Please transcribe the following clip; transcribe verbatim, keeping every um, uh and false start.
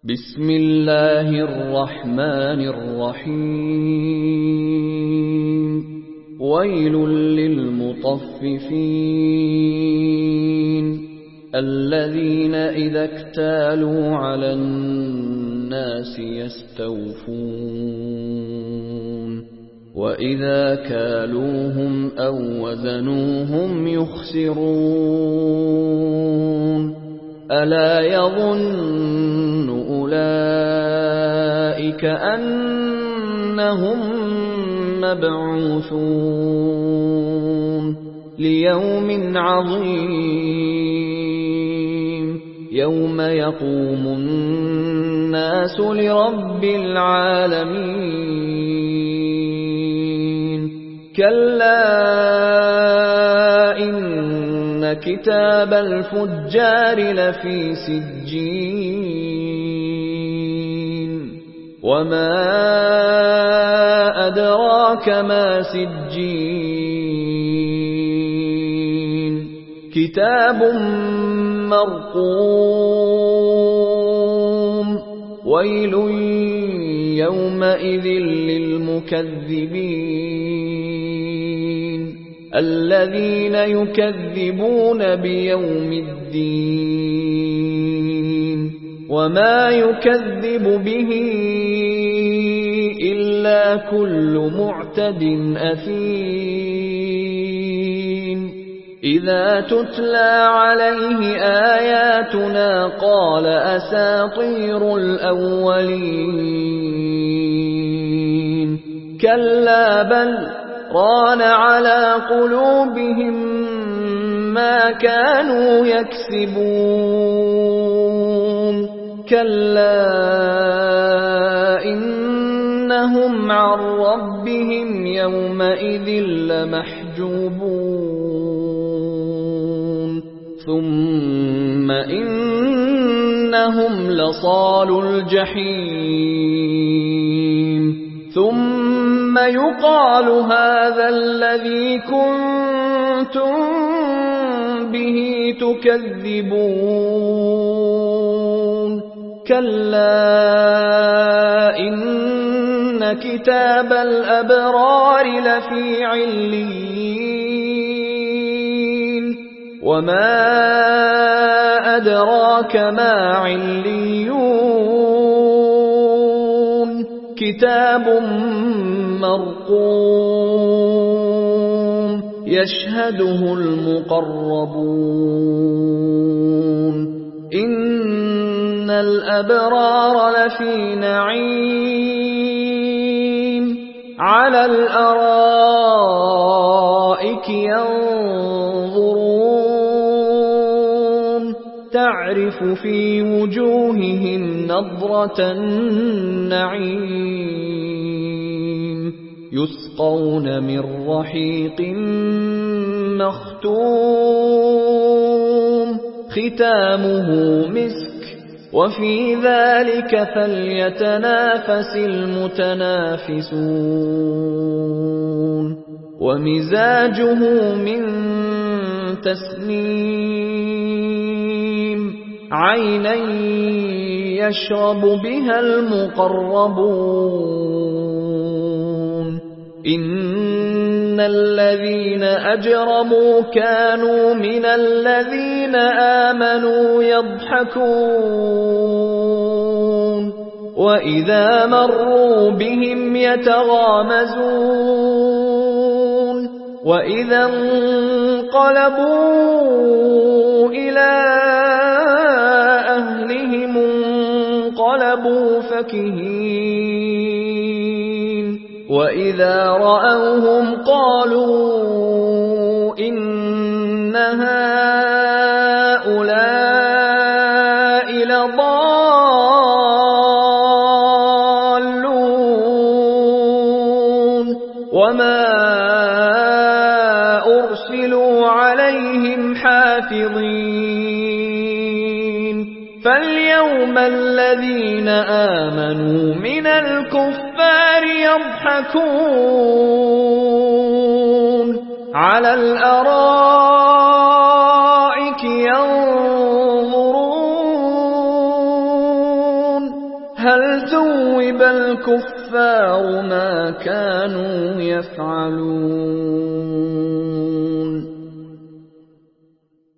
بسم الله الرحمن الرحيم ويل للمطففين الذين إذا اكتالوا على الناس يستوفون وإذا كالوهم أو وزنوهم يخسرون ألا يظن أولئك أنهم مبعوثون ليوم عظيم يوم يقوم الناس لرب العالمين كلا إن كتاب الفجار لفي سجين وما أدراك ما سجين كتاب مرقوم ويل يومئذ للمكذبين الذين يكذبون بيوم الدين وما يكذب به إلا كل معتد أثيم إذا تتلى عليه آياتنا قال أساطير الأولين كلا بل ران على قلوبهم ما كانوا يكسبون كلا إنهم عن ربهم يومئذ لمحجوبون ثم إنهم لصالو الجحيم ثم يقال هذا الذي كنتم به تكذبون كلا إن كتاب الأبرار لفي عليين وما أدراك ما عليون كتاب مرقوم يشهده المقربون إن الأبرار لفي نعيم على الأرائك ينظرون تعرف في وجوههم نضرة النعيم يسقون من رحيق مختوم ختامه مسك وفي ذلك فليتنافس المتنافسون ومزاجه من تسنيم عينا يشرب بها المقربون إن الذين أجرموا كانوا من الذين آمنوا يضحكون وإذا مروا بهم يتغامزون وإذا انقلبوا إلى أهلهم انقلبوا فكهين وإذا رأوهم قالوا إن هؤلاء لضالون وما أرسلوا عليهم حافظين فاليوم الذين آمنوا من الكفار يضحكون على الأرائك ينظرون هل ثوب الكفار ما كانوا يفعلون